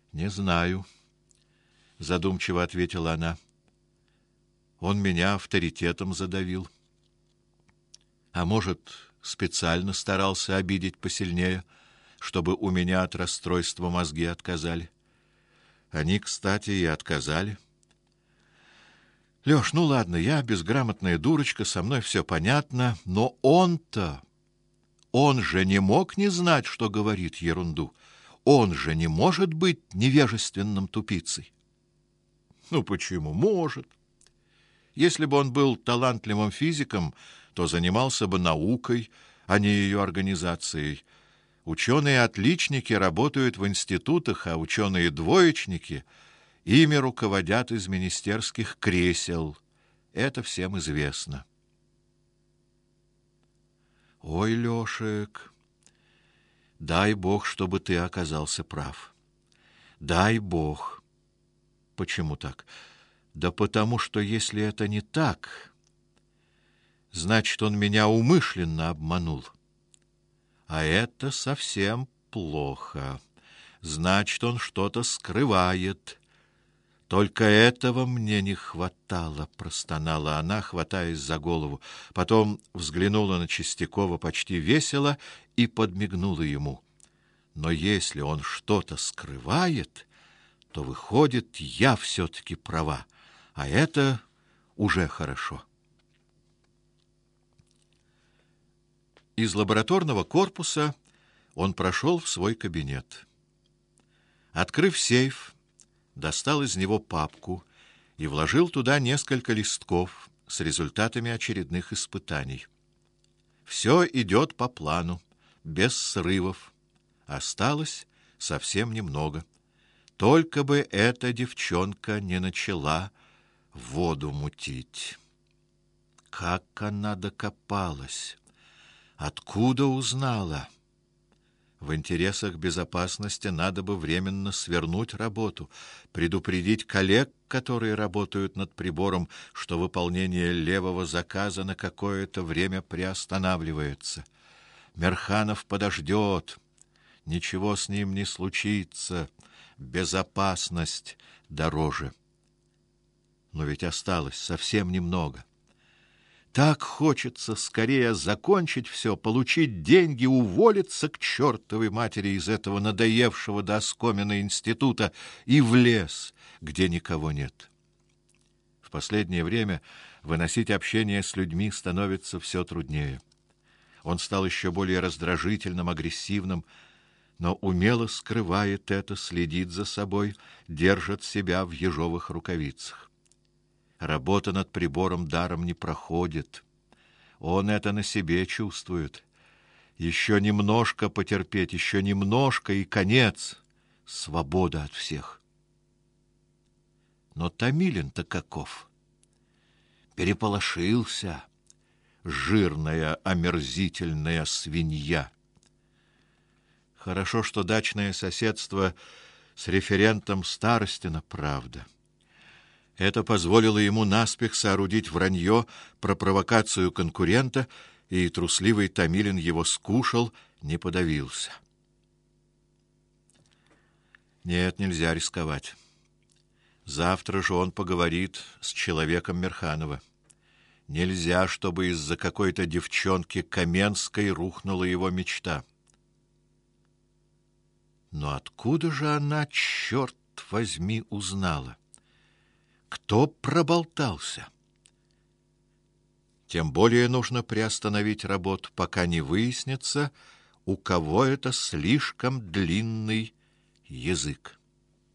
Не знаю, задумчиво ответила она. Он меня авторитетом задавил. А может, специально старался обидеть посильнее, чтобы у меня от расстройства мозги отказали. Они, кстати, и отказали. Лёш, ну ладно, я безграмотная дурочка, со мной все понятно, но он же не мог не знать, что говорит ерунду. Он же не может быть невежественным тупицей. Ну почему? Может. Если бы он был талантливым физиком, то занимался бы наукой, а не ее организацией. Ученые-отличники работают в институтах, а ученые-двоечники ими руководят из министерских кресел. Это всем известно. Ой, Лёшек, дай Бог, чтобы ты оказался прав. Дай Бог. Почему так? Да потому что если это не так, значит, он меня умышленно обманул. А это совсем плохо. Значит, он что-то скрывает. Только этого мне не хватало, простонала она, хватаясь за голову. Потом взглянула на Чистякова почти весело и подмигнула ему. Но если он что-то скрывает, то выходит, я все-таки права, а это уже хорошо. Из лабораторного корпуса он прошел в свой кабинет. Открыв сейф, достал из него папку и вложил туда несколько листков с результатами очередных испытаний. Все идет по плану, без срывов. Осталось совсем немного. Только бы эта девчонка не начала воду мутить. Как она докопалась? Откуда узнала? В интересах безопасности надо бы временно свернуть работу, предупредить коллег, которые работают над прибором, что выполнение левого заказа на какое-то время приостанавливается. Мерханов подождет. Ничего с ним не случится. Безопасность дороже. Но ведь осталось совсем немного. Так хочется скорее закончить все, получить деньги, уволиться к чертовой матери из этого надоевшего до оскомины института и в лес, где никого нет. В последнее время выносить общение с людьми становится все труднее. Он стал еще более раздражительным, агрессивным, но умело скрывает это, следит за собой, держит себя в ежовых рукавицах. Работа над прибором даром не проходит. Он это на себе чувствует. Еще немножко потерпеть, еще немножко и конец. Свобода от всех. Но Томилин-то каков? Переполошился. Жирная, омерзительная свинья. Хорошо, что дачное соседство с референтом Старостина, правда. Это позволило ему наспех соорудить вранье про провокацию конкурента, и трусливый Томилин его скушал, не подавился. Нет, нельзя рисковать. Завтра же он поговорит с человеком Мерханова. Нельзя, чтобы из-за какой-то девчонки Каменской рухнула его мечта. Но откуда же она, черт возьми, узнала? Кто проболтался? Тем более нужно приостановить работу, пока не выяснится, у кого это слишком длинный язык.